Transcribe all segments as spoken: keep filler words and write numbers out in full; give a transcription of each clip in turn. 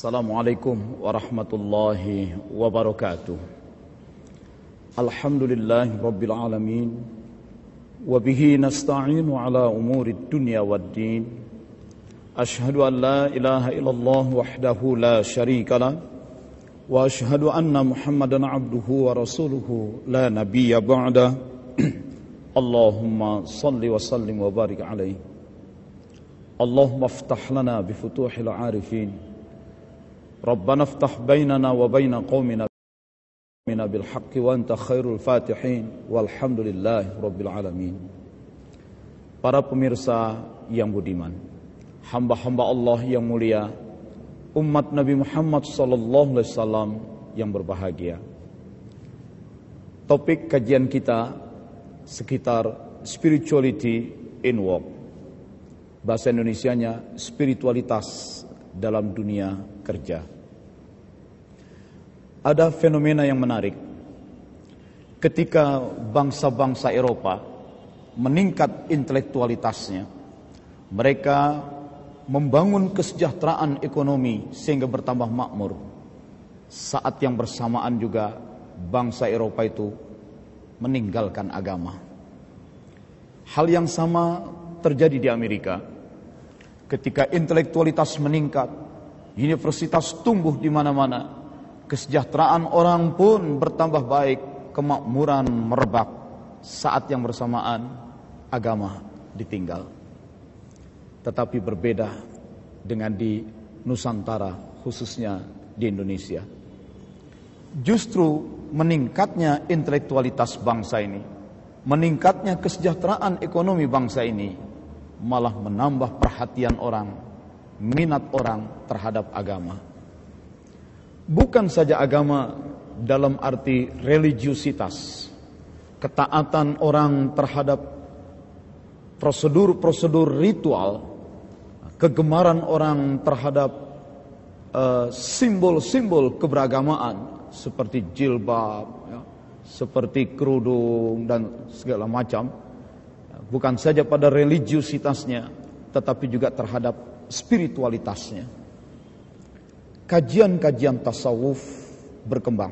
Assalamualaikum warahmatullahi wabarakatuh. Alhamdulillahi rabbil alamin. Wabihi nasta'inu ala umuri dunya waddin. Ashhadu an la ilaha illallah wahdahu la syarika lah. Wa ashhadu anna Muhammadan abduhu wa rasuluhu la nabiyya ba'dah. Allahumma salli wa sallim wa barik alaihi. Allahumma aftah lana bifutuhil arifin. Rabbana aftah bainana wa baina qaumina bil haqqi wa anta khairul fatihin walhamdulillahi rabbil alamin. Para pemirsa yang budiman, hamba-hamba Allah yang mulia, umat Nabi Muhammad sallallahu alaihi wasallam yang berbahagia. Topik kajian kita sekitar spirituality in work. Bahasa Indonesianya spiritualitas dalam dunia kerja. Ada fenomena yang menarik. Ketika bangsa-bangsa Eropa meningkat intelektualitasnya, mereka membangun kesejahteraan ekonomi sehingga bertambah makmur. Saat yang bersamaan juga bangsa Eropa itu meninggalkan agama. Hal yang sama terjadi di Amerika. Ketika intelektualitas meningkat, universitas tumbuh di mana-mana, kesejahteraan orang pun bertambah baik, kemakmuran merebak. Saat yang bersamaan, agama ditinggal. Tetapi berbeda dengan di Nusantara, khususnya di Indonesia. Justru meningkatnya intelektualitas bangsa ini, meningkatnya kesejahteraan ekonomi bangsa ini, malah menambah perhatian orang, minat orang terhadap agama. Bukan saja agama dalam arti religiusitas, ketaatan orang terhadap prosedur-prosedur ritual, kegemaran orang terhadap uh, simbol-simbol keberagamaan seperti jilbab, ya, seperti kerudung dan segala macam. Bukan saja pada religiusitasnya, tetapi juga terhadap spiritualitasnya. Kajian-kajian tasawuf berkembang.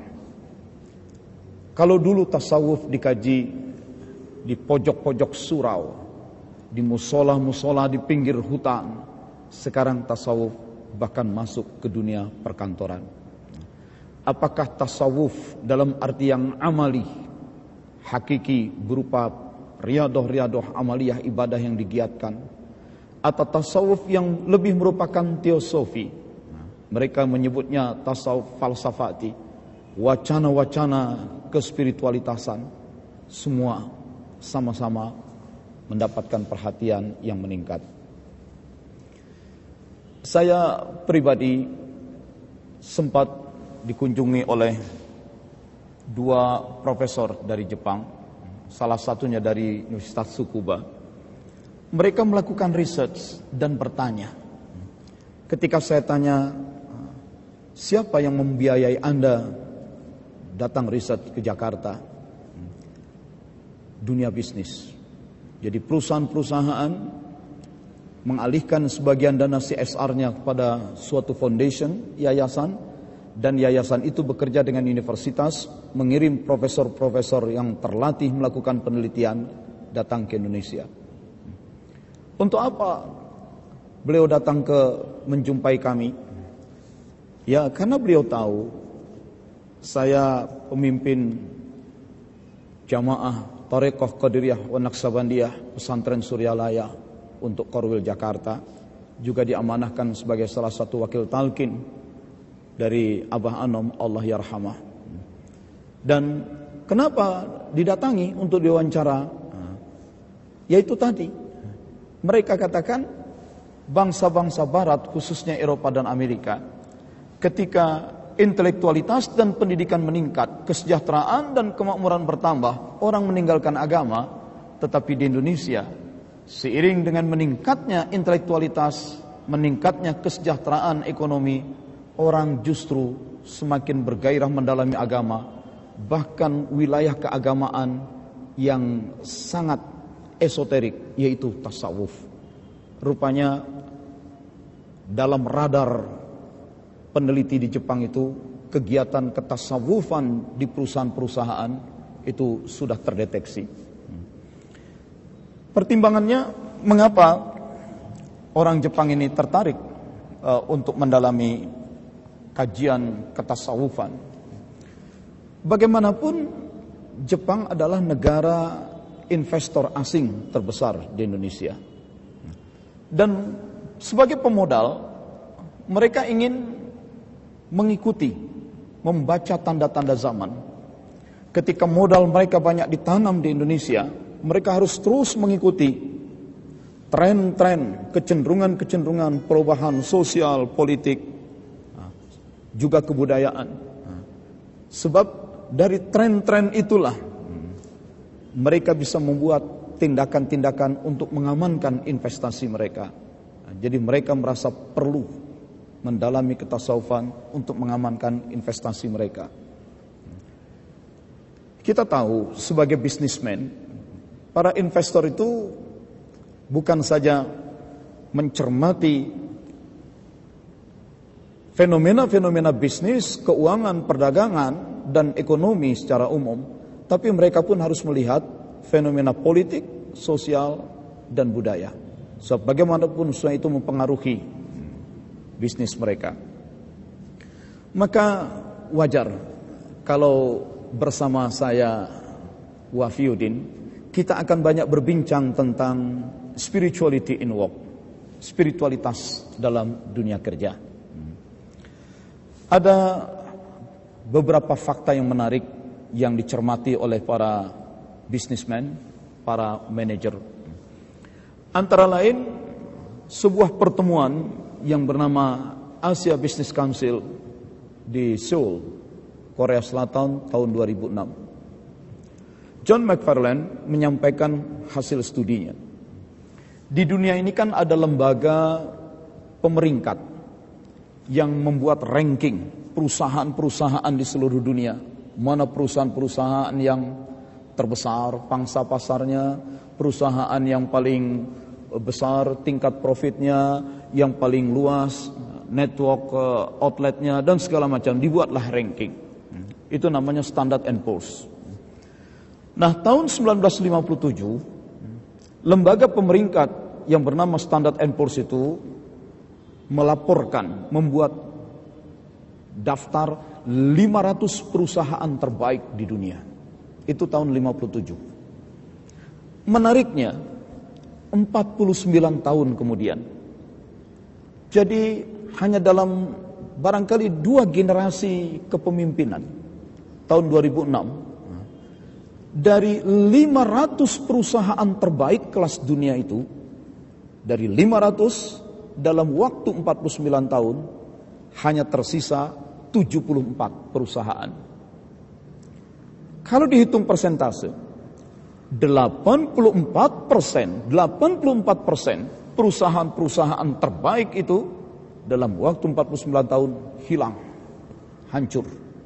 Kalau dulu tasawuf dikaji di pojok-pojok surau, di musola-musola di pinggir hutan, sekarang tasawuf bahkan masuk ke dunia perkantoran. Apakah tasawuf dalam arti yang amali, hakiki berupa riadoh-riadoh amaliyah ibadah yang digiatkan, atau tasawuf yang lebih merupakan teosofi? Mereka menyebutnya tasawuf falsafati, wacana-wacana kespiritualitasan. Semua sama-sama mendapatkan perhatian yang meningkat. Saya pribadi sempat dikunjungi oleh dua profesor dari Jepang, salah satunya dari Universitas Tsukuba. Mereka melakukan research dan bertanya. Ketika saya tanya, siapa yang membiayai Anda datang research ke Jakarta? Dunia bisnis. Jadi perusahaan-perusahaan mengalihkan sebagian dana C S R-nya kepada suatu foundation, yayasan, dan yayasan itu bekerja dengan universitas, mengirim profesor-profesor yang terlatih melakukan penelitian datang ke Indonesia. Untuk apa beliau datang ke menjumpai kami? Ya, karena beliau tahu saya pemimpin jamaah Thariqah Qadiriyah wa Naqsabandiyah Pesantren Suryalaya untuk Korwil Jakarta, juga diamanahkan sebagai salah satu wakil talqin dari Abah Anom, Allah yarhamah. Dan kenapa didatangi untuk diwawancara? Yaitu tadi, mereka katakan bangsa-bangsa barat, khususnya Eropa dan Amerika, ketika intelektualitas dan pendidikan meningkat, kesejahteraan dan kemakmuran bertambah, orang meninggalkan agama. Tetapi di Indonesia, seiring dengan meningkatnya intelektualitas, meningkatnya kesejahteraan ekonomi, orang justru semakin bergairah mendalami agama. Bahkan wilayah keagamaan yang sangat esoterik, yaitu tasawuf. Rupanya dalam radar peneliti di Jepang itu, kegiatan ketasawufan di perusahaan-perusahaan itu sudah terdeteksi. Pertimbangannya, mengapa orang Jepang ini tertarik uh, untuk mendalami kajian ketasawufan? Bagaimanapun, Jepang adalah negara investor asing terbesar di Indonesia. Dan sebagai pemodal, mereka ingin mengikuti, membaca tanda-tanda zaman. Ketika modal mereka banyak ditanam di Indonesia, mereka harus terus mengikuti tren-tren, kecenderungan-kecenderungan perubahan sosial, politik, juga kebudayaan. Sebab dari tren-tren itulah mereka bisa membuat tindakan-tindakan untuk mengamankan investasi mereka. Jadi mereka merasa perlu mendalami ketasawufan untuk mengamankan investasi mereka. Kita tahu sebagai bisnismen, para investor itu bukan saja mencermati fenomena-fenomena bisnis, keuangan, perdagangan, dan ekonomi secara umum, tapi mereka pun harus melihat fenomena politik, sosial, dan budaya. So, bagaimanapun semua itu mempengaruhi bisnis mereka. Maka wajar kalau bersama saya Wafiuddin, kita akan banyak berbincang tentang spirituality in work, spiritualitas dalam dunia kerja. Ada beberapa fakta yang menarik yang dicermati oleh para businessman, para manajer. Antara lain, sebuah pertemuan yang bernama Asia Business Council di Seoul, Korea Selatan tahun dua ribu enam. John McFarlane menyampaikan hasil studinya. Di dunia ini kan ada lembaga pemeringkat yang membuat ranking perusahaan-perusahaan di seluruh dunia. Mana perusahaan-perusahaan yang terbesar pangsa pasarnya, perusahaan yang paling besar tingkat profitnya, yang paling luas network outletnya, dan segala macam. Dibuatlah ranking. Itu namanya Standard and Poor's. Nah, tahun sembilan belas lima puluh tujuh, lembaga pemeringkat yang bernama Standard and Poor's itu melaporkan, membuat daftar lima ratus perusahaan terbaik di dunia. Itu tahun lima puluh tujuh. Menariknya, empat puluh sembilan tahun kemudian, jadi hanya dalam barangkali dua generasi kepemimpinan, tahun dua ribu enam, dari lima ratus perusahaan terbaik kelas dunia itu, dari lima ratus dalam waktu empat puluh sembilan tahun, hanya tersisa tujuh puluh empat perusahaan. Kalau dihitung persentase, delapan puluh empat persen, delapan puluh empat persen perusahaan-perusahaan terbaik itu dalam waktu empat puluh sembilan tahun hilang, hancur.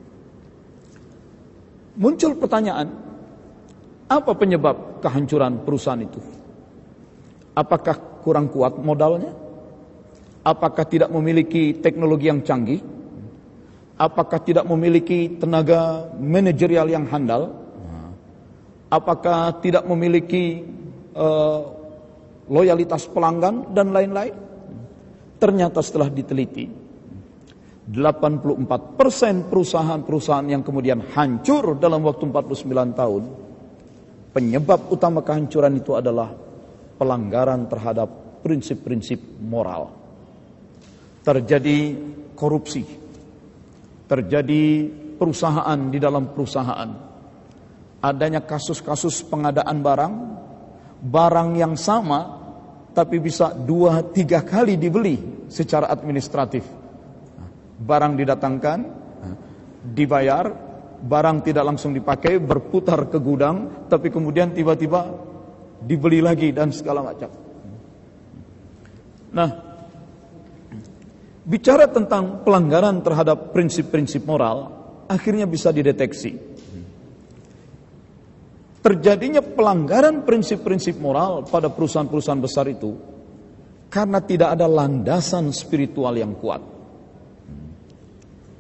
Muncul pertanyaan, apa penyebab kehancuran perusahaan itu? Apakah kurang kuat modalnya? Apakah tidak memiliki teknologi yang canggih? Apakah tidak memiliki tenaga manajerial yang handal? Apakah tidak memiliki uh, loyalitas pelanggan dan lain-lain? Ternyata setelah diteliti, delapan puluh empat persen perusahaan-perusahaan yang kemudian hancur dalam waktu empat puluh sembilan tahun, penyebab utama kehancuran itu adalah pelanggaran terhadap prinsip-prinsip moral. Terjadi korupsi, terjadi perusahaan di dalam perusahaan, adanya kasus-kasus pengadaan barang, barang yang sama tapi bisa dua tiga kali dibeli secara administratif. Barang didatangkan, dibayar, barang tidak langsung dipakai, berputar ke gudang, tapi kemudian tiba-tiba dibeli lagi dan segala macam. Nah, bicara tentang pelanggaran terhadap prinsip-prinsip moral, akhirnya bisa dideteksi. Terjadinya pelanggaran prinsip-prinsip moral pada perusahaan-perusahaan besar itu karena tidak ada landasan spiritual yang kuat.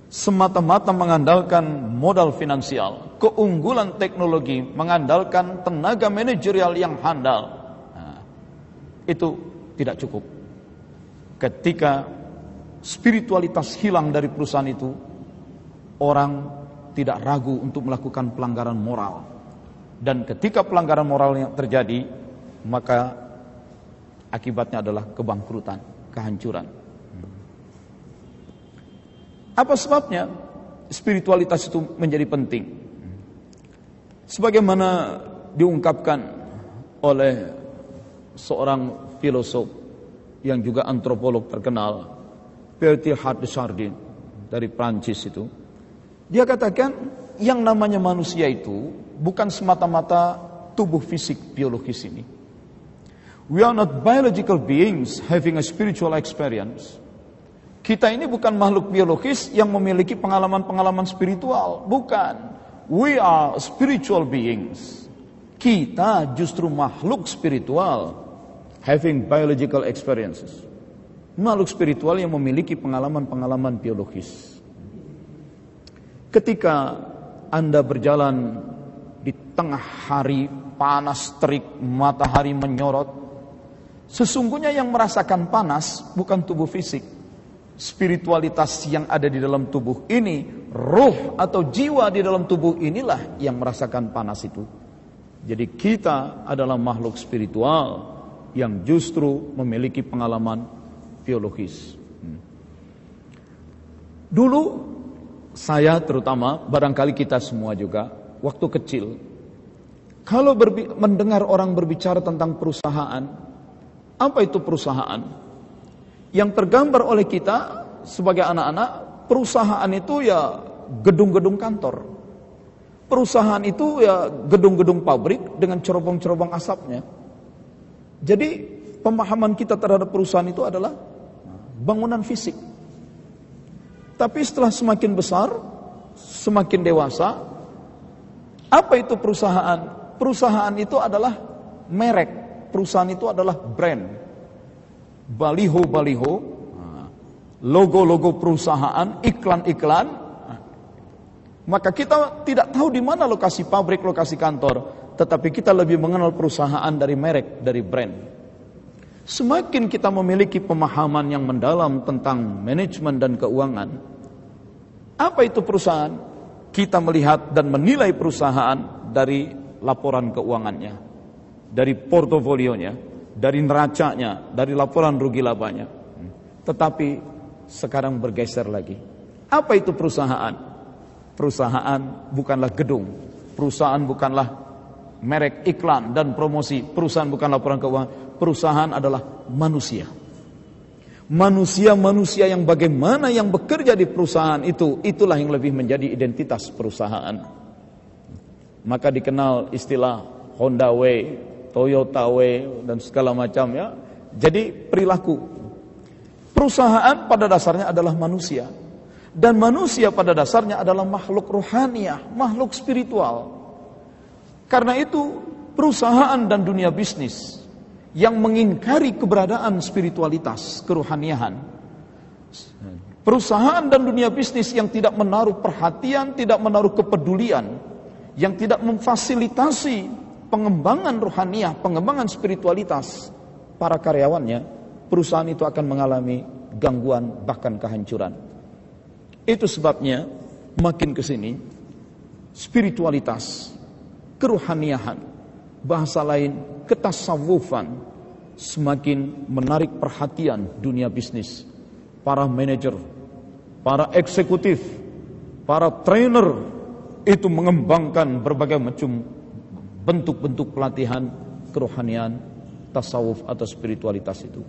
semata-mata mengandalkan modal finansial, keunggulan teknologi, mengandalkan tenaga manajerial yang handal, nah, itu tidak cukup. Ketika spiritualitas hilang dari perusahaan itu, orang tidak ragu untuk melakukan pelanggaran moral. Dan ketika pelanggaran moral yang terjadi, maka akibatnya adalah kebangkrutan, kehancuran. Apa sebabnya spiritualitas itu menjadi penting? Sebagaimana diungkapkan oleh seorang filosof yang juga antropolog terkenal, Pierre Teilhard de Chardin dari Prancis itu, dia katakan yang namanya manusia itu bukan semata-mata tubuh fisik biologis ini. We are not biological beings having a spiritual experience. Kita ini bukan makhluk biologis yang memiliki pengalaman-pengalaman spiritual, bukan. We are spiritual beings. Kita justru makhluk spiritual having biological experiences. Makhluk spiritual yang memiliki pengalaman-pengalaman biologis. Ketika Anda berjalan di tengah hari panas terik, matahari menyorot, sesungguhnya yang merasakan panas bukan tubuh fisik. Spiritualitas yang ada di dalam tubuh ini, ruh atau jiwa di dalam tubuh inilah yang merasakan panas itu. Jadi kita adalah makhluk spiritual yang justru memiliki pengalaman biologis. Hmm. Dulu saya terutama, barangkali kita semua juga, waktu kecil, kalau berbi- mendengar orang berbicara tentang perusahaan, apa itu perusahaan? Yang tergambar oleh kita sebagai anak-anak, perusahaan itu ya gedung-gedung kantor. Perusahaan itu ya gedung-gedung pabrik dengan cerobong-cerobong asapnya. Jadi pemahaman kita terhadap perusahaan itu adalah bangunan fisik. Tapi setelah semakin besar, semakin dewasa, apa itu perusahaan? Perusahaan itu adalah merek. Perusahaan itu adalah brand. Baliho-baliho, logo-logo perusahaan, iklan-iklan. Maka kita tidak tahu di mana lokasi pabrik, lokasi kantor. Tetapi kita lebih mengenal perusahaan dari merek, dari brand. Semakin kita memiliki pemahaman yang mendalam tentang manajemen dan keuangan, apa itu perusahaan? Kita melihat dan menilai perusahaan dari laporan keuangannya, dari portofolionya, dari neracanya, dari laporan rugi labanya. Tetapi sekarang bergeser lagi. Apa itu perusahaan? Perusahaan bukanlah gedung, perusahaan bukanlah merek iklan dan promosi, perusahaan bukan laporan keuangan, perusahaan adalah manusia. Manusia-manusia yang bagaimana yang bekerja di perusahaan itu, itulah yang lebih menjadi identitas perusahaan. Maka dikenal istilah Honda Way, Toyota Way dan segala macam ya. Jadi perilaku. Perusahaan pada dasarnya adalah manusia. Dan manusia pada dasarnya adalah makhluk rohaniah, makhluk spiritual. Karena itu perusahaan dan dunia bisnis yang mengingkari keberadaan spiritualitas, kerohaniahan, perusahaan dan dunia bisnis yang tidak menaruh perhatian, tidak menaruh kepedulian, yang tidak memfasilitasi pengembangan rohaniah, pengembangan spiritualitas para karyawannya, perusahaan itu akan mengalami gangguan bahkan kehancuran. Itu sebabnya makin ke sini spiritualitas, kerohaniahan, bahasa lain ketasawufan semakin menarik perhatian dunia bisnis. Para manajer, para eksekutif, para trainer itu mengembangkan berbagai macam bentuk-bentuk pelatihan kerohanian, tasawuf atau spiritualitas itu.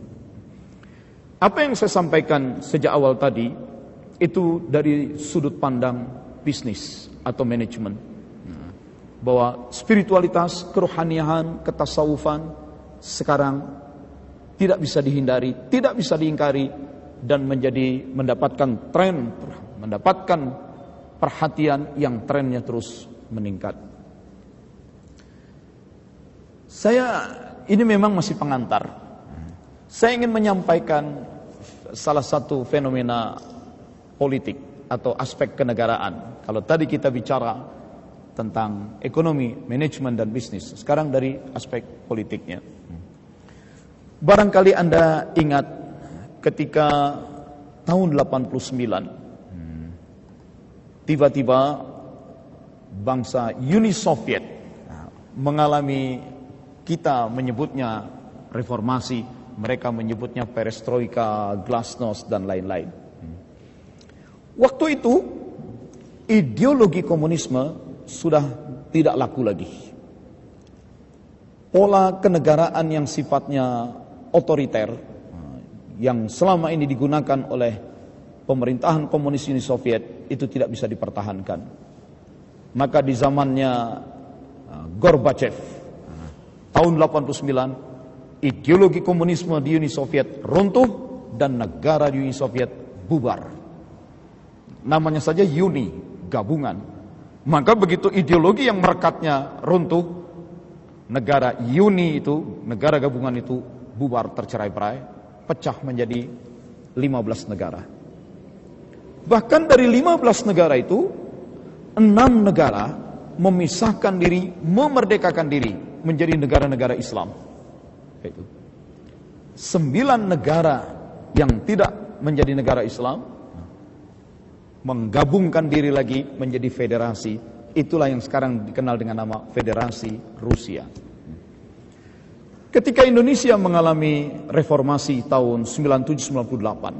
Apa yang saya sampaikan sejak awal tadi itu dari sudut pandang bisnis atau manajemen. Bahwa spiritualitas, kerohaniahan, ketasawufan sekarang tidak bisa dihindari, tidak bisa diingkari dan menjadi mendapatkan tren, mendapatkan perhatian yang trennya terus meningkat. Saya ini memang masih pengantar. Saya ingin menyampaikan salah satu fenomena politik atau aspek kenegaraan. Kalau tadi kita bicara tentang ekonomi, manajemen dan bisnis, sekarang dari aspek politiknya. Barangkali Anda ingat ketika tahun delapan puluh sembilan tiba-tiba bangsa Uni Soviet mengalami, kita menyebutnya reformasi, mereka menyebutnya perestroika, glasnost dan lain-lain. Waktu itu ideologi komunisme sudah tidak laku lagi. Pola kenegaraan yang sifatnya otoriter yang selama ini digunakan oleh pemerintahan komunis Uni Soviet itu tidak bisa dipertahankan. Maka di zamannya Gorbachev tahun delapan puluh sembilan, ideologi komunisme di Uni Soviet runtuh dan negara di Uni Soviet bubar. Namanya saja Uni, gabungan. Maka begitu ideologi yang merekatnya runtuh, negara Uni itu, negara gabungan itu bubar, tercerai-berai, pecah menjadi lima belas negara. Bahkan dari lima belas negara itu, enam negara memisahkan diri, memerdekakan diri menjadi negara-negara Islam. Itu. Sembilan negara yang tidak menjadi negara Islam menggabungkan diri lagi menjadi federasi. Itulah yang sekarang dikenal dengan nama Federasi Rusia. Ketika Indonesia mengalami reformasi tahun sembilan puluh tujuh sembilan puluh delapan,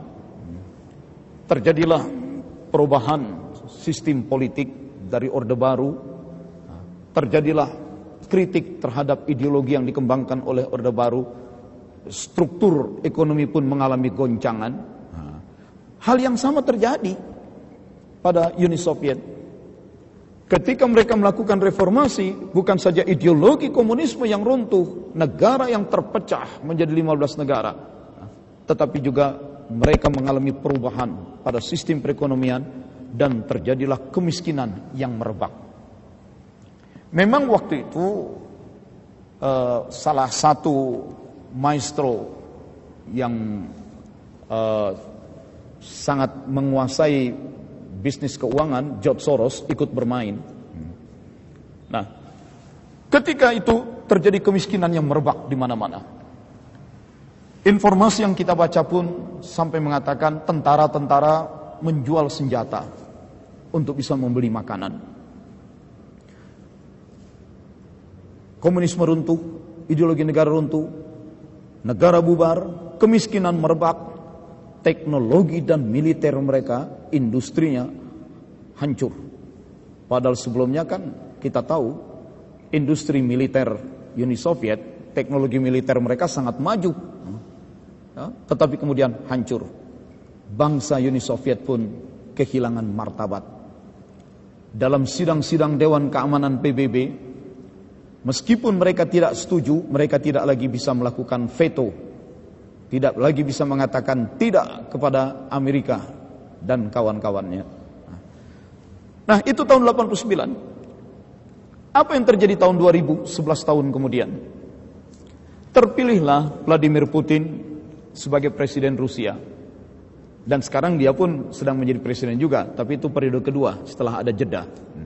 terjadilah perubahan sistem politik dari Orde Baru. Terjadilah kritik terhadap ideologi yang dikembangkan oleh Orde Baru. Struktur ekonomi pun mengalami goncangan. Hal yang sama terjadi pada Uni Soviet. Ketika mereka melakukan reformasi, bukan saja ideologi komunisme yang runtuh, negara yang terpecah menjadi lima belas negara, tetapi juga mereka mengalami perubahan pada sistem perekonomian dan terjadilah kemiskinan yang merebak. Memang waktu itu uh, salah satu maestro yang uh, sangat menguasai bisnis keuangan, George Soros, ikut bermain. Nah, ketika itu terjadi kemiskinan yang merebak di mana-mana. Informasi yang kita baca pun sampai mengatakan tentara-tentara menjual senjata untuk bisa membeli makanan. Komunisme runtuh, ideologi negara runtuh, negara bubar, kemiskinan merebak, teknologi dan militer mereka, industrinya hancur. Padahal sebelumnya kan kita tahu industri militer Uni Soviet, teknologi militer mereka sangat maju, ya, tetapi kemudian hancur. Bangsa Uni Soviet pun kehilangan martabat. Dalam sidang-sidang Dewan Keamanan P B B, meskipun mereka tidak setuju, mereka tidak lagi bisa melakukan veto, tidak lagi bisa mengatakan tidak kepada Amerika dan kawan-kawannya. Nah, itu tahun delapan puluh sembilan. Apa yang terjadi tahun dua ribu, sebelas tahun kemudian? Terpilihlah Vladimir Putin sebagai presiden Rusia. Dan sekarang dia pun sedang menjadi presiden juga, tapi itu periode kedua setelah ada jeda.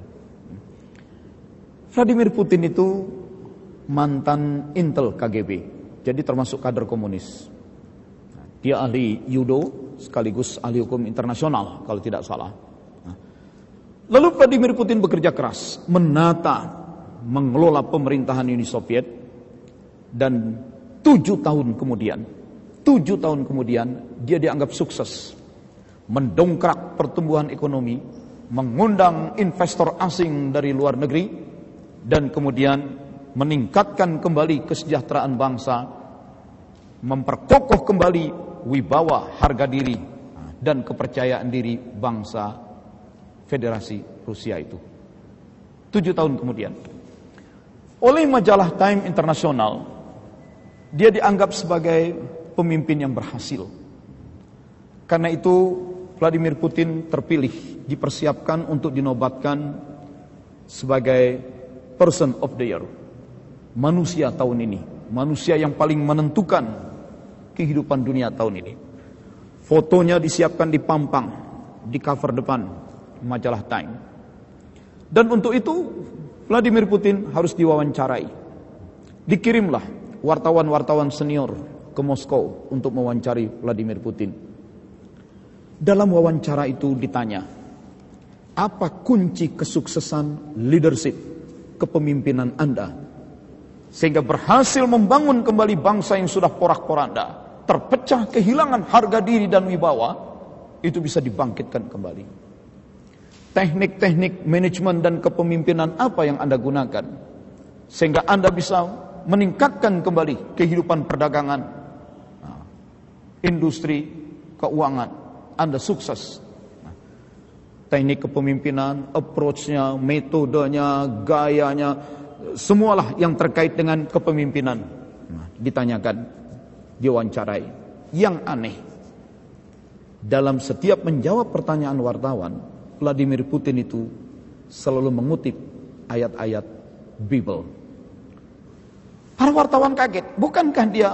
Vladimir Putin itu mantan Intel K G B, jadi termasuk kader komunis. Dia ahli judo sekaligus ahli hukum internasional kalau tidak salah. Lalu Vladimir Putin bekerja keras menata, mengelola pemerintahan Uni Soviet, dan tujuh tahun kemudian, tujuh tahun kemudian dia dianggap sukses, mendongkrak pertumbuhan ekonomi, mengundang investor asing dari luar negeri, dan kemudian meningkatkan kembali kesejahteraan bangsa, memperkokoh kembali wibawa, harga diri, dan kepercayaan diri bangsa Federasi Rusia itu. Tujuh tahun kemudian, oleh majalah Time International, dia dianggap sebagai pemimpin yang berhasil. Karena itu Vladimir Putin terpilih, dipersiapkan untuk dinobatkan sebagai Person of the Year, manusia tahun ini, manusia yang paling menentukan kehidupan dunia tahun ini. Fotonya disiapkan di pampang, di cover depan, majalah Time. Dan untuk itu Vladimir Putin harus diwawancarai. Dikirimlah wartawan-wartawan senior ke Moskow untuk mewawancari Vladimir Putin. Dalam wawancara itu ditanya, apa kunci kesuksesan leadership, kepemimpinan Anda, sehingga berhasil membangun kembali bangsa yang sudah porak-poranda, terpecah, kehilangan harga diri dan wibawa, itu bisa dibangkitkan kembali. Teknik-teknik manajemen dan kepemimpinan apa yang Anda gunakan, sehingga Anda bisa meningkatkan kembali kehidupan perdagangan, industri, keuangan, Anda sukses. Teknik kepemimpinan, approach-nya, metodenya, gayanya, semualah yang terkait dengan kepemimpinan ditanyakan, diwawancarai. Yang aneh, dalam setiap menjawab pertanyaan wartawan, Vladimir Putin itu selalu mengutip ayat-ayat Bible. Para wartawan kaget, bukankah dia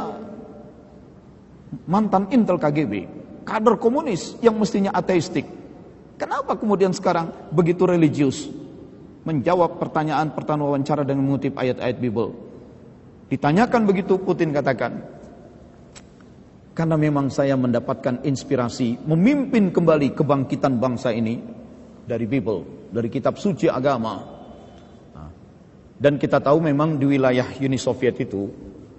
mantan intel K G B, kader komunis yang mestinya ateistik? Kenapa kemudian sekarang begitu religius menjawab pertanyaan-pertanyaan wawancara dengan mengutip ayat-ayat Bible? Ditanyakan begitu, Putin katakan, karena memang saya mendapatkan inspirasi memimpin kembali kebangkitan bangsa ini dari Bible, dari kitab suci agama. Dan kita tahu memang di wilayah Uni Soviet itu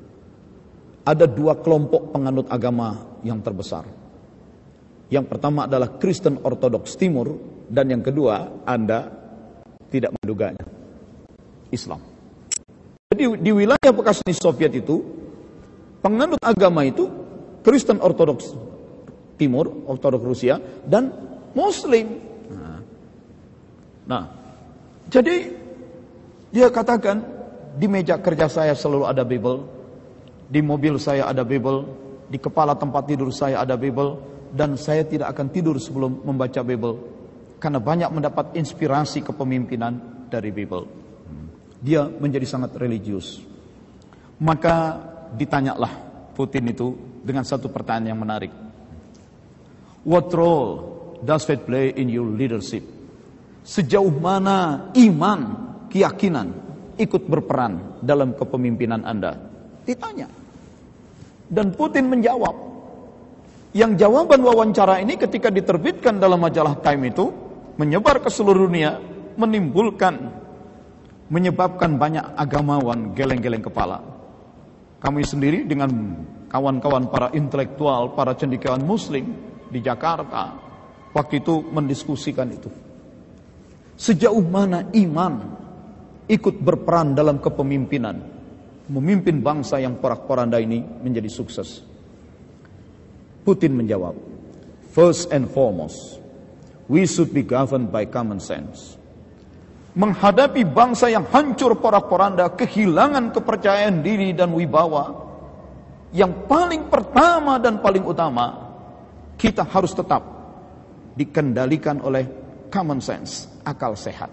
ada dua kelompok penganut agama yang terbesar. Yang pertama adalah Kristen Ortodoks Timur, dan yang kedua, Anda tidak menduganya, Islam. Jadi di wilayah bekas Uni Soviet itu, penganut agama itu Kristen Ortodoks Timur, Ortodoks Rusia, dan Muslim. Nah, jadi dia katakan, di meja kerja saya selalu ada Bible, di mobil saya ada Bible, di kepala tempat tidur saya ada Bible, dan saya tidak akan tidur sebelum membaca Bible, karena banyak mendapat inspirasi kepemimpinan dari Bible. Dia menjadi sangat religius. Maka ditanyalah Putin itu dengan satu pertanyaan yang menarik. What role does faith play in your leadership? Sejauh mana iman, keyakinan ikut berperan dalam kepemimpinan Anda? Ditanya. Dan Putin menjawab. Yang jawaban wawancara ini ketika diterbitkan dalam majalah Time itu menyebar ke seluruh dunia, menimbulkan, menyebabkan banyak agamawan geleng-geleng kepala. Kami sendiri dengan kawan-kawan para intelektual, para cendekiawan Muslim di Jakarta, waktu itu mendiskusikan itu. Sejauh mana iman ikut berperan dalam kepemimpinan, memimpin bangsa yang porak-poranda ini menjadi sukses? Putin menjawab, first and foremost, we should be governed by common sense. Menghadapi bangsa yang hancur porak-poranda, kehilangan kepercayaan diri dan wibawa, yang paling pertama dan paling utama, kita harus tetap dikendalikan oleh common sense, akal sehat.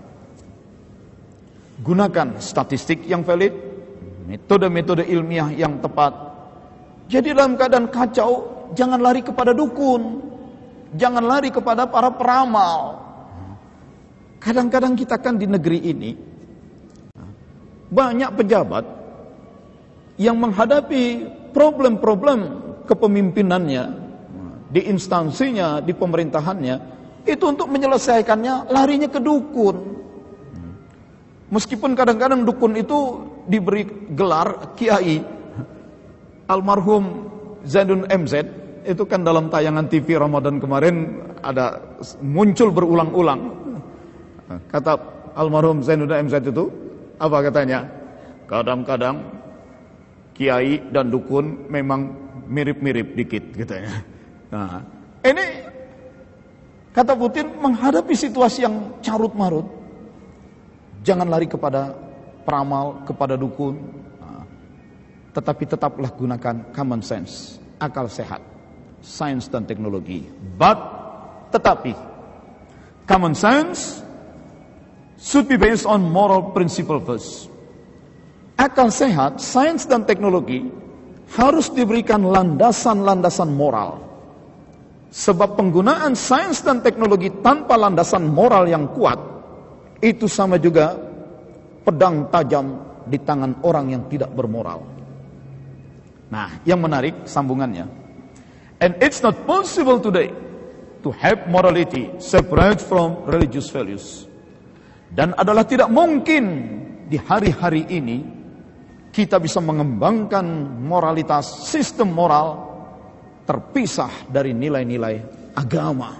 Gunakan statistik yang valid, metode-metode ilmiah yang tepat. Jadi dalam keadaan kacau, jangan lari kepada dukun, jangan lari kepada para peramal. Kadang-kadang kita kan di negeri ini banyak pejabat yang menghadapi problem-problem kepemimpinannya di instansinya, di pemerintahannya, itu untuk menyelesaikannya larinya ke dukun. Meskipun kadang-kadang dukun itu diberi gelar kiai. Almarhum Zainuddin M Z itu kan dalam tayangan T V Ramadan kemarin ada muncul berulang-ulang. Kata almarhum Zainuddin M Z itu, apa katanya? Kadang-kadang kiai dan dukun memang mirip-mirip dikit katanya. Nah, ini kata Putin, menghadapi situasi yang carut marut, jangan lari kepada peramal, kepada dukun, nah, tetapi tetaplah gunakan common sense, akal sehat, sains dan teknologi. But, tetapi common sense should be based on moral principle first. Akal sehat, sains dan teknologi harus diberikan landasan-landasan moral. Sebab penggunaan sains dan teknologi tanpa landasan moral yang kuat, itu sama juga pedang tajam di tangan orang yang tidak bermoral. Nah, yang menarik sambungannya. And it's not possible today to have morality separate from religious values. Dan adalah tidak mungkin di hari-hari ini kita bisa mengembangkan moralitas, sistem moral terpisah dari nilai-nilai agama.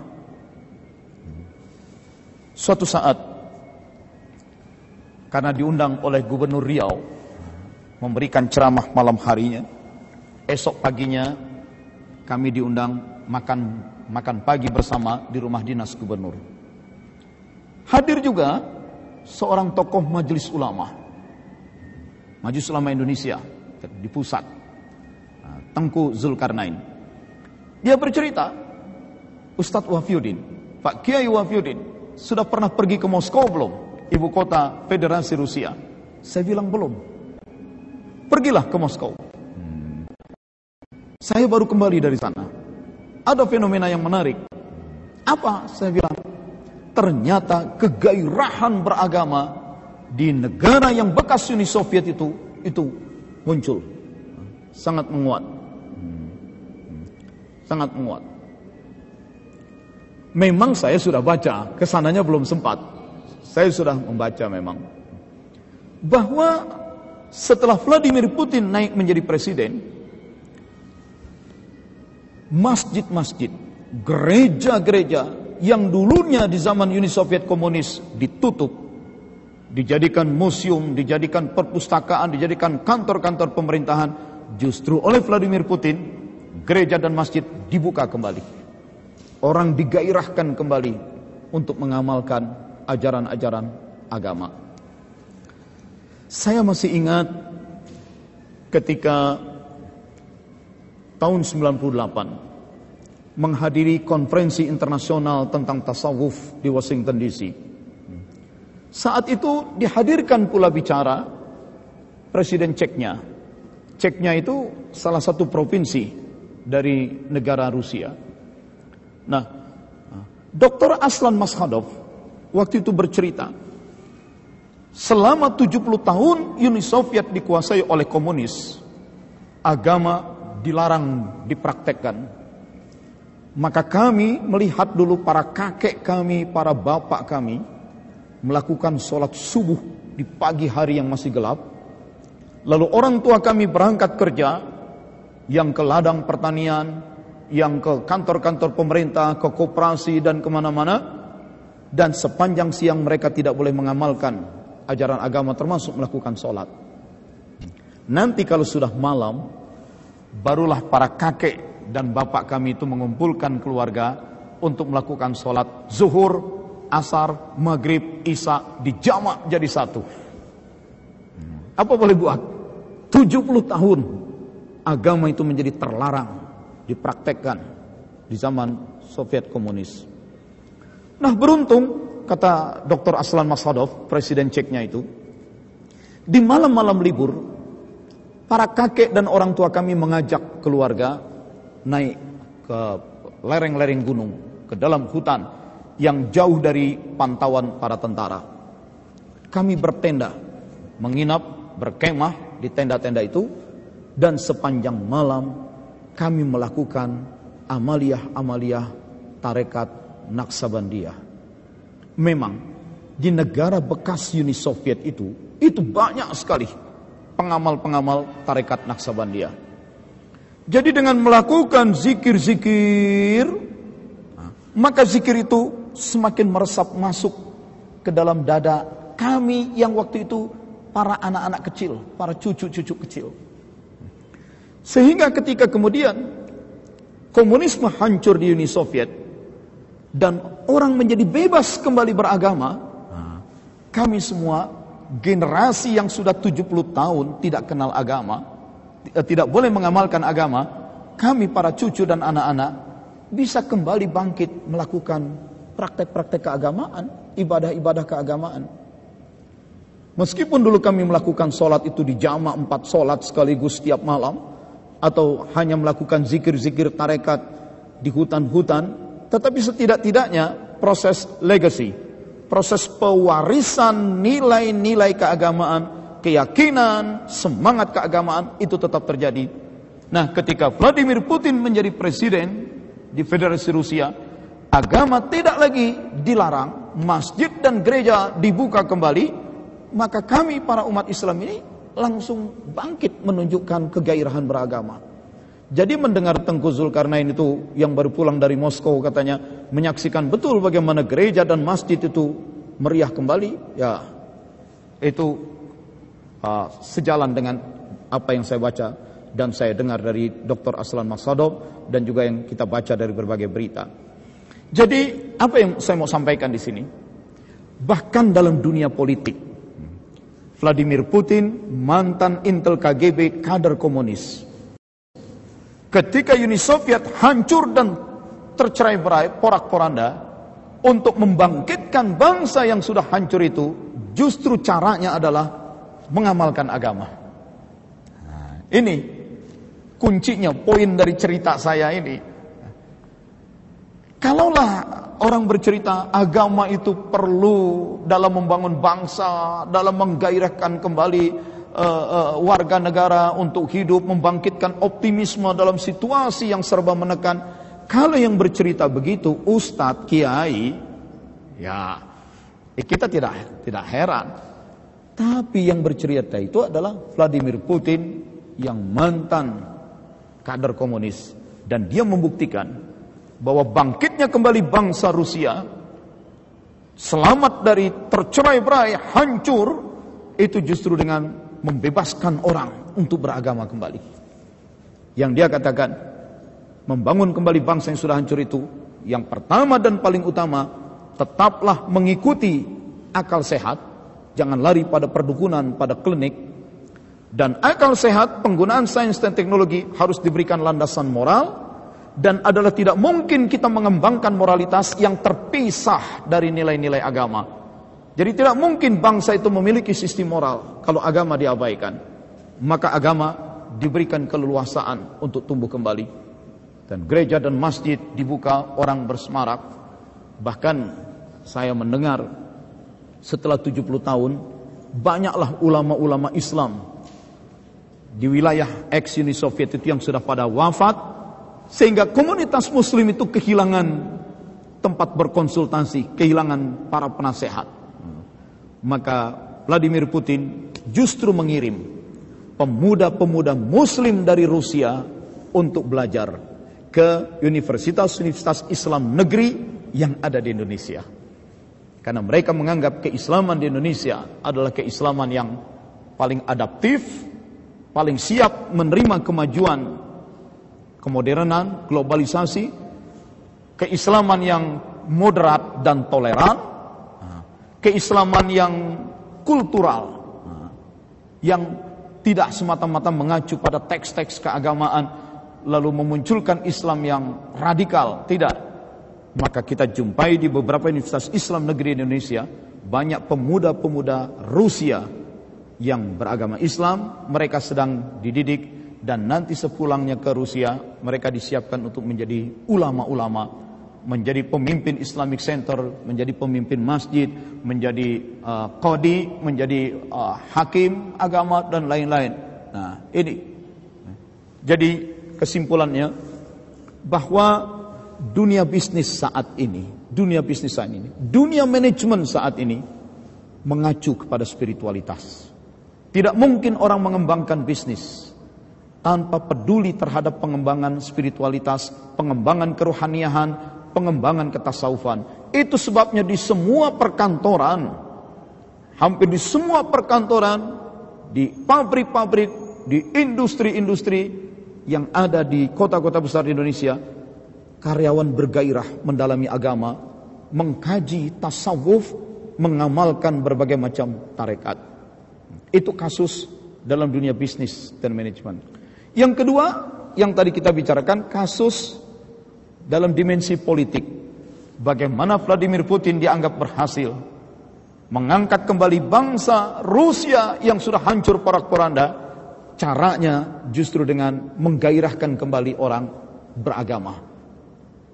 Suatu saat, karena diundang oleh Gubernur Riau memberikan ceramah malam harinya, esok paginya kami diundang makan makan pagi bersama di rumah dinas gubernur. Hadir juga seorang tokoh Majelis Ulama, Majelis Ulama Indonesia di pusat, Tengku Zulkarnain. Dia bercerita, Ustadz Wafiyuddin, Pak Kiai Wafiyuddin, sudah pernah pergi ke Moskow belum? Ibu kota Federasi Rusia. Saya bilang belum. Pergilah ke Moskow. Hmm. Saya baru kembali dari sana. Ada fenomena yang menarik. Apa? Saya bilang, ternyata kegairahan beragama di negara yang bekas Uni Soviet itu itu muncul, sangat menguat. Sangat menguat. Memang saya sudah baca, kesananya belum sempat. Saya sudah membaca memang bahwa setelah Vladimir Putin naik menjadi presiden, masjid-masjid, gereja-gereja yang dulunya di zaman Uni Soviet komunis ditutup, dijadikan museum, dijadikan perpustakaan, dijadikan kantor-kantor pemerintahan, justru oleh Vladimir Putin gereja dan masjid dibuka kembali. Orang digairahkan kembali untuk mengamalkan ajaran-ajaran agama. Saya masih ingat ketika tahun sembilan puluh delapan menghadiri konferensi internasional tentang tasawuf di Washington D C. Saat itu dihadirkan pula bicara Presiden Ceknya. Ceknya itu salah satu provinsi dari negara Rusia. Nah, Doktor Aslan Maskhadov waktu itu bercerita, selama tujuh puluh tahun Uni Soviet dikuasai oleh komunis, agama dilarang dipraktekkan. Maka kami melihat dulu para kakek kami, para bapak kami melakukan sholat subuh di pagi hari yang masih gelap. Lalu orang tua kami berangkat kerja, yang ke ladang pertanian, yang ke kantor-kantor pemerintah, ke koperasi dan kemana-mana. Dan sepanjang siang mereka tidak boleh mengamalkan ajaran agama termasuk melakukan sholat. Nanti kalau sudah malam, barulah para kakek dan bapak kami itu mengumpulkan keluarga untuk melakukan sholat zuhur, asar, maghrib, isya, dijamak jadi satu. Apa boleh buat? tujuh puluh tahun agama itu menjadi terlarang dipraktekkan di zaman Soviet komunis. Nah, beruntung, kata Doktor Aslan Maskhadov, Presiden Ceknya itu, di malam-malam libur, para kakek dan orang tua kami mengajak keluarga naik ke lereng-lereng gunung, ke dalam hutan yang jauh dari pantauan para tentara. Kami bertenda, menginap, berkemah di tenda-tenda itu, dan sepanjang malam kami melakukan amaliyah-amaliyah tarekat Naksabandiyah. Memang di negara bekas Uni Soviet itu, itu banyak sekali pengamal-pengamal tarekat Naksabandiyah. Jadi dengan melakukan zikir-zikir, maka zikir itu semakin meresap masuk ke dalam dada kami yang waktu itu para anak-anak kecil, para cucu-cucu kecil. Sehingga ketika kemudian komunisme hancur di Uni Soviet dan orang menjadi bebas kembali beragama, kami semua generasi yang sudah tujuh puluh tahun tidak kenal agama, tidak boleh mengamalkan agama, kami para cucu dan anak-anak bisa kembali bangkit melakukan praktek-praktek keagamaan, ibadah-ibadah keagamaan. Meskipun dulu kami melakukan sholat itu di jamak empat sholat sekaligus setiap malam, atau hanya melakukan zikir-zikir tarekat di hutan-hutan, tetapi setidak-tidaknya proses legacy, proses pewarisan nilai-nilai keagamaan, keyakinan, semangat keagamaan itu tetap terjadi. Nah, ketika Vladimir Putin menjadi presiden di Federasi Rusia, agama tidak lagi dilarang, masjid dan gereja dibuka kembali, maka kami para umat Islam ini langsung bangkit menunjukkan kegairahan beragama. Jadi mendengar Tengku Zulkarnain itu yang baru pulang dari Moskow katanya menyaksikan betul bagaimana gereja dan masjid itu meriah kembali, ya itu uh, sejalan dengan apa yang saya baca dan saya dengar dari Doktor Aslan Massadov dan juga yang kita baca dari berbagai berita. Jadi apa yang saya mau sampaikan di sini? Bahkan dalam dunia politik, Vladimir Putin mantan Intel K G B, kader komunis. Ketika Uni Soviet hancur dan tercerai-berai, porak-poranda, untuk membangkitkan bangsa yang sudah hancur itu, justru caranya adalah mengamalkan agama. Nah, ini kuncinya, poin dari cerita saya ini. Kalaulah orang bercerita agama itu perlu dalam membangun bangsa, dalam menggairahkan kembali uh, uh, warga negara untuk hidup, membangkitkan optimisme dalam situasi yang serba menekan. Kalau yang bercerita begitu ustadz, kiai, ya kita tidak tidak heran. Tapi yang bercerita itu adalah Vladimir Putin yang mantan kader komunis, dan dia membuktikan bahwa bangkitnya kembali bangsa Rusia, selamat dari tercerai-berai, hancur, itu justru dengan membebaskan orang untuk beragama kembali. Yang dia katakan, membangun kembali bangsa yang sudah hancur itu, yang pertama dan paling utama, tetaplah mengikuti akal sehat, jangan lari pada perdukunan, pada klinik. Dan akal sehat, penggunaan sains dan teknologi harus diberikan landasan moral. Dan adalah tidak mungkin kita mengembangkan moralitas yang terpisah dari nilai-nilai agama. Jadi tidak mungkin bangsa itu memiliki sistem moral kalau agama diabaikan. Maka agama diberikan keleluasaan untuk tumbuh kembali. Dan gereja dan masjid dibuka, orang bersemarak. Bahkan saya mendengar setelah tujuh puluh tahun, banyaklah ulama-ulama Islam di wilayah ex-Uni Soviet itu yang sudah pada wafat, sehingga komunitas muslim itu kehilangan tempat berkonsultasi, kehilangan para penasehat. Maka Vladimir Putin justru mengirim pemuda-pemuda muslim dari Rusia untuk belajar ke universitas-universitas Islam negeri yang ada di Indonesia. Karena mereka menganggap keislaman di Indonesia adalah keislaman yang paling adaptif, paling siap menerima kemajuan kemodernan, globalisasi, keislaman yang moderat dan toleran, keislaman yang kultural, yang tidak semata-mata mengacu pada teks-teks keagamaan lalu memunculkan Islam yang radikal, tidak. Maka kita jumpai di beberapa universitas Islam negeri Indonesia banyak pemuda-pemuda Rusia yang beragama Islam, mereka sedang dididik. Dan nanti sepulangnya ke Rusia, mereka disiapkan untuk menjadi ulama-ulama, menjadi pemimpin Islamic Center, menjadi pemimpin masjid, menjadi uh, qadi, menjadi uh, hakim agama dan lain-lain. Nah, ini. Jadi kesimpulannya bahwa dunia bisnis saat ini, dunia bisnis saat ini, dunia manajemen saat ini mengacu kepada spiritualitas. Tidak mungkin orang mengembangkan bisnis tanpa peduli terhadap pengembangan spiritualitas, pengembangan kerohaniahan, pengembangan ketasawufan. Itu sebabnya di semua perkantoran, hampir di semua perkantoran, di pabrik-pabrik, di industri-industri yang ada di kota-kota besar di Indonesia, karyawan bergairah mendalami agama, mengkaji tasawuf, mengamalkan berbagai macam tarekat. Itu kasus dalam dunia bisnis dan manajemen. Yang kedua, yang tadi kita bicarakan, kasus dalam dimensi politik. Bagaimana Vladimir Putin dianggap berhasil mengangkat kembali bangsa Rusia yang sudah hancur porak-poranda. Caranya justru dengan menggairahkan kembali orang beragama.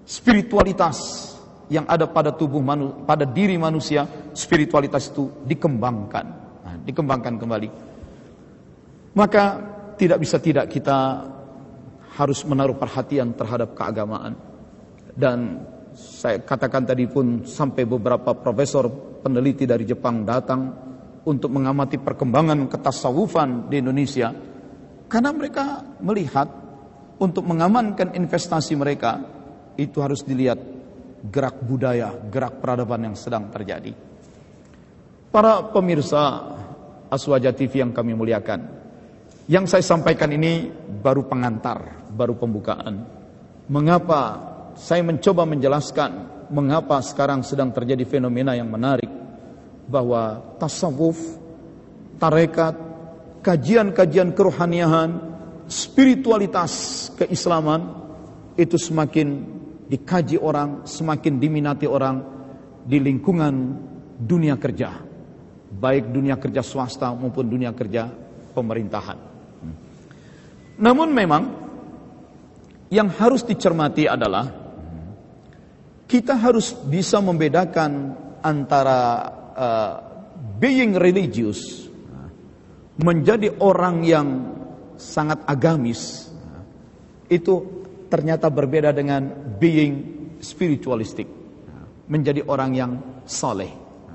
spiritualitas yang ada pada tubuh manu, pada diri manusia, spiritualitas itu dikembangkan, nah, dikembangkan kembali. Maka tidak bisa tidak kita harus menaruh perhatian terhadap keagamaan. Dan saya katakan tadi pun sampai beberapa profesor peneliti dari Jepang datang untuk mengamati perkembangan ketasawufan di Indonesia, karena mereka melihat untuk mengamankan investasi mereka itu harus dilihat gerak budaya, gerak peradaban yang sedang terjadi. Para pemirsa Aswaja T V yang kami muliakan, yang saya sampaikan ini baru pengantar, baru pembukaan. Mengapa saya mencoba menjelaskan mengapa sekarang sedang terjadi fenomena yang menarik, bahwa tasawuf, tarekat, kajian-kajian kerohanian, spiritualitas keislaman itu semakin dikaji orang, semakin diminati orang di lingkungan dunia kerja, baik dunia kerja swasta maupun dunia kerja pemerintahan. Namun memang yang harus dicermati adalah kita harus bisa membedakan antara uh, being religious, menjadi orang yang sangat agamis, itu ternyata berbeda dengan being spiritualistic, menjadi orang yang saleh.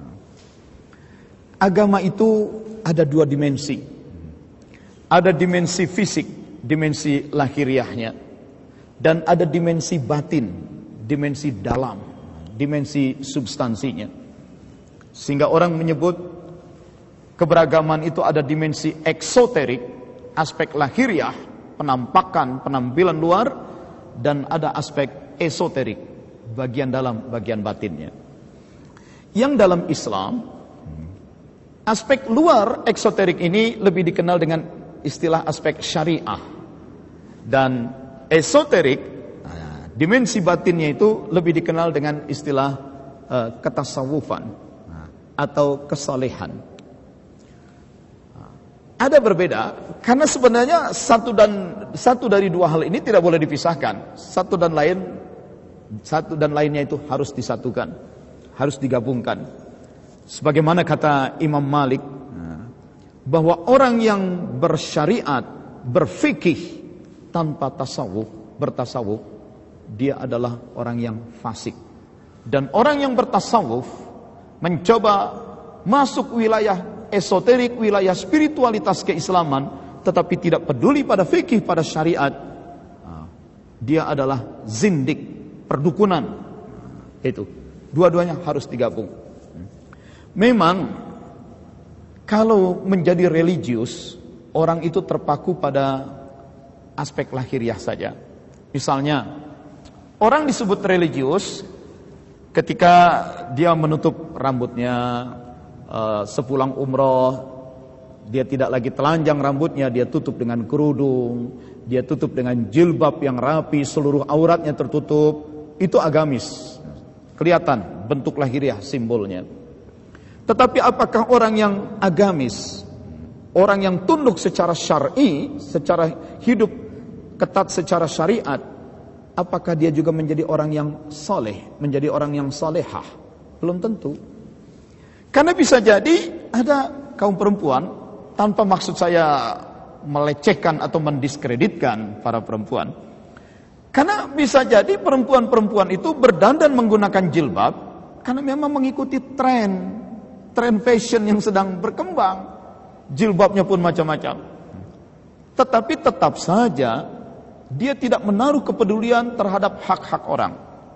Agama itu ada dua dimensi. Ada dimensi fisik, dimensi lahiriahnya, dan ada dimensi batin, dimensi dalam, dimensi substansinya. Sehingga orang menyebut keberagaman itu ada dimensi eksoterik, aspek lahiriah, penampakan, penampilan luar, dan ada aspek esoterik, bagian dalam, bagian batinnya. Yang dalam Islam, aspek luar eksoterik ini lebih dikenal dengan istilah aspek syariah. Dan esoterik, dimensi batinnya itu lebih dikenal dengan istilah uh, ketasawufan atau kesalehan. Ada berbeda karena sebenarnya satu dan satu dari dua hal ini tidak boleh dipisahkan. Satu dan lain satu dan lainnya itu harus disatukan, harus digabungkan. Sebagaimana kata Imam Malik, bahwa orang yang bersyariat, berfikih tanpa tasawuf, bertasawuf, dia adalah orang yang fasik. Dan orang yang bertasawuf mencoba masuk wilayah esoterik, wilayah spiritualitas keislaman, tetapi tidak peduli pada fikih, pada syariat, dia adalah zindik, perdukunan. Itu dua-duanya harus digabung. Memang kalau menjadi religius, orang itu terpaku pada aspek lahiriah saja. Misalnya, orang disebut religius ketika dia menutup rambutnya, uh, sepulang umroh, dia tidak lagi telanjang rambutnya, dia tutup dengan kerudung, dia tutup dengan jilbab yang rapi, seluruh auratnya tertutup. Itu agamis, kelihatan bentuk lahiriah, simbolnya. Tetapi apakah orang yang agamis, orang yang tunduk secara syar'i, secara hidup ketat secara syariat, apakah dia juga menjadi orang yang saleh, menjadi orang yang salehah? Belum tentu. Karena bisa jadi ada kaum perempuan, tanpa maksud saya melecehkan atau mendiskreditkan para perempuan, karena bisa jadi perempuan-perempuan itu berdandan menggunakan jilbab karena memang mengikuti tren tren fashion yang sedang berkembang, jilbabnya pun macam-macam. Tetapi tetap saja dia tidak menaruh kepedulian terhadap hak-hak orang.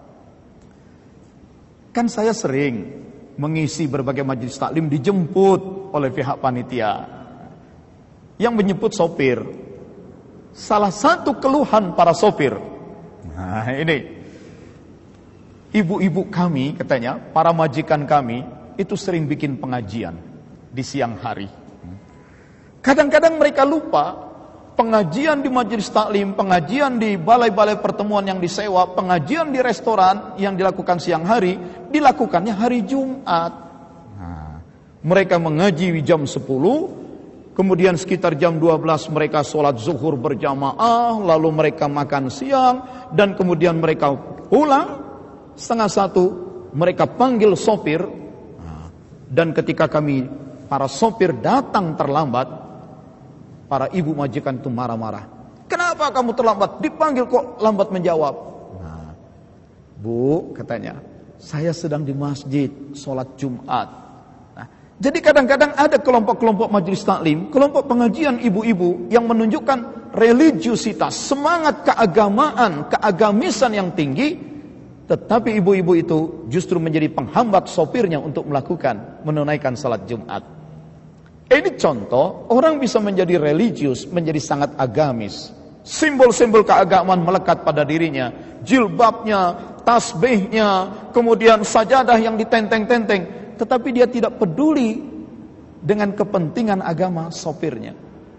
Kan saya sering mengisi berbagai majelis taklim dijemput oleh pihak panitia yang menyebut sopir. Salah satu keluhan para sopir, nah ini, ibu-ibu kami katanya, para majikan kami itu sering bikin pengajian di siang hari. Kadang-kadang mereka lupa pengajian di majelis taklim, pengajian di balai-balai pertemuan yang disewa, pengajian di restoran yang dilakukan siang hari, dilakukannya hari Jumat. Nah, mereka mengaji jam sepuluh, kemudian sekitar jam dua belas mereka sholat zuhur berjamaah, lalu mereka makan siang, dan kemudian mereka pulang setengah satu, mereka panggil sopir. Dan ketika kami, para sopir datang terlambat, para ibu majikan itu marah-marah. Kenapa kamu terlambat? Dipanggil kok lambat menjawab. Nah, Bu, katanya, saya sedang di masjid, sholat Jumat. Jadi kadang-kadang ada kelompok-kelompok majelis taklim, kelompok pengajian ibu-ibu yang menunjukkan religiusitas, semangat keagamaan, keagamisan yang tinggi, tetapi ibu-ibu itu justru menjadi penghambat sopirnya untuk melakukan, menunaikan salat Jumat. Ini contoh, orang bisa menjadi religius, menjadi sangat agamis. Simbol-simbol keagamaan melekat pada dirinya, jilbabnya, tasbihnya, kemudian sajadah yang ditenteng-tenteng. Tetapi dia tidak peduli dengan kepentingan agama sopirnya.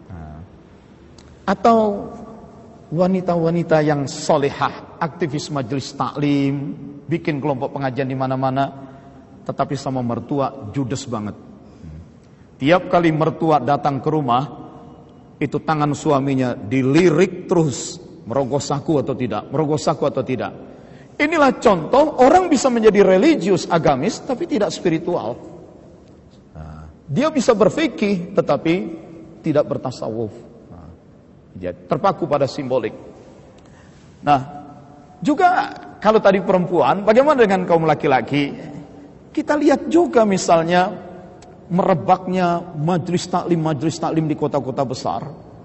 Atau wanita-wanita yang solehah, aktivis majelis taklim, bikin kelompok pengajian di mana-mana, tetapi sama mertua judes banget. Tiap kali mertua datang ke rumah, itu tangan suaminya dilirik terus, merogoh saku atau tidak, merogoh saku atau tidak. Inilah contoh orang bisa menjadi religius, agamis, tapi tidak spiritual. Dia bisa berfikih, tetapi tidak bertasawuf. Dia terpaku pada simbolik. Nah, juga kalau tadi perempuan, bagaimana dengan kaum laki-laki? Kita lihat juga misalnya merebaknya majelis taklim, majelis taklim di kota-kota besar.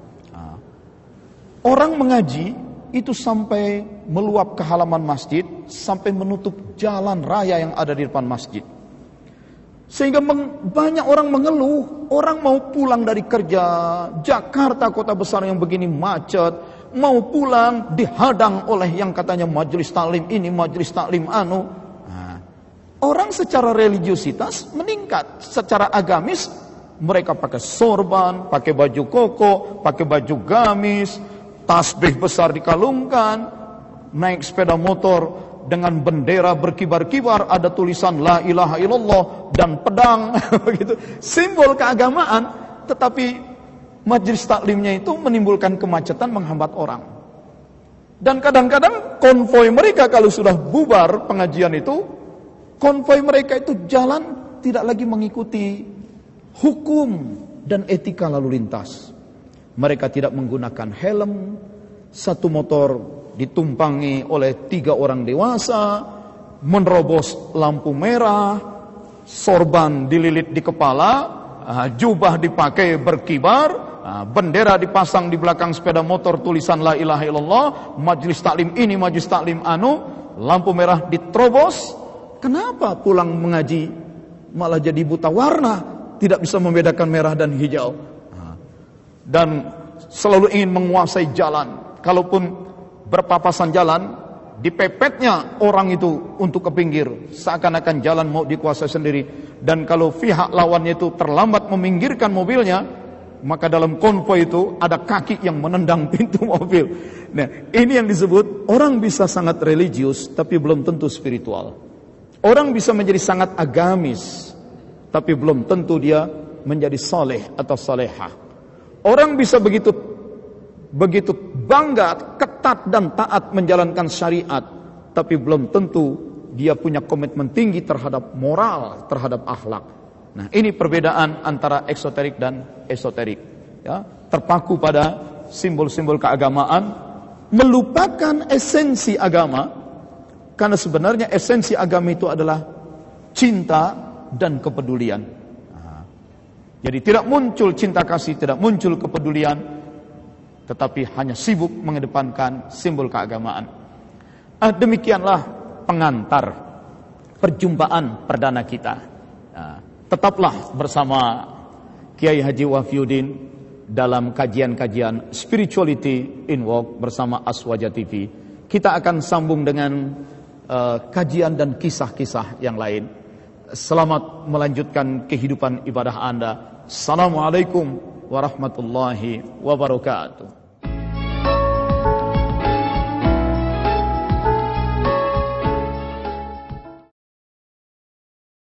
Orang mengaji itu sampai meluap ke halaman masjid, sampai menutup jalan raya yang ada di depan masjid. Sehingga banyak orang mengeluh, orang mau pulang dari kerja, Jakarta kota besar yang begini macet, mau pulang dihadang oleh yang katanya majelis taklim ini, majelis taklim anu. Nah, orang secara religiusitas meningkat, secara agamis mereka pakai sorban, pakai baju koko, pakai baju gamis, tasbih besar dikalungkan, naik sepeda motor dengan bendera berkibar-kibar, ada tulisan la ilaha illallah dan pedang begitu, simbol keagamaan. Tetapi majelis taklimnya itu menimbulkan kemacetan, menghambat orang. Dan kadang-kadang konvoi mereka kalau sudah bubar pengajian itu, konvoi mereka itu jalan tidak lagi mengikuti hukum dan etika lalu lintas. Mereka tidak menggunakan helm, satu motor ditumpangi oleh tiga orang dewasa, menerobos lampu merah, sorban dililit di kepala, jubah dipakai berkibar, bendera dipasang di belakang sepeda motor tulisan la ilaha illallah, majelis taklim ini, majelis taklim anu, lampu merah diterobos. Kenapa pulang mengaji malah jadi buta warna, tidak bisa membedakan merah dan hijau? Dan selalu ingin menguasai jalan. Kalaupun berpapasan jalan, dipepetnya orang itu untuk ke pinggir, seakan-akan jalan mau dikuasai sendiri. Dan kalau pihak lawannya itu terlambat meminggirkan mobilnya, maka dalam konvoi itu ada kaki yang menendang pintu mobil. Nah, ini yang disebut orang bisa sangat religius tapi belum tentu spiritual. Orang bisa menjadi sangat agamis tapi belum tentu dia menjadi soleh atau solehah. Orang bisa begitu begitu bangga, ketat dan taat menjalankan syariat, tapi belum tentu dia punya komitmen tinggi terhadap moral, terhadap akhlak. Nah, ini perbedaan antara eksoterik dan esoterik. Ya, terpaku pada simbol-simbol keagamaan, melupakan esensi agama, karena sebenarnya esensi agama itu adalah cinta dan kepedulian. Jadi tidak muncul cinta kasih, tidak muncul kepedulian, tetapi hanya sibuk mengedepankan simbol keagamaan. Ah, demikianlah pengantar perjumpaan perdana kita. Ah, tetaplah bersama Kiai Haji Wafiyuddin dalam kajian-kajian Spirituality in Walk bersama Aswaja T V. Kita akan sambung dengan uh, kajian dan kisah-kisah yang lain. Selamat melanjutkan kehidupan ibadah Anda. Assalamualaikum warahmatullahi wabarakatuh.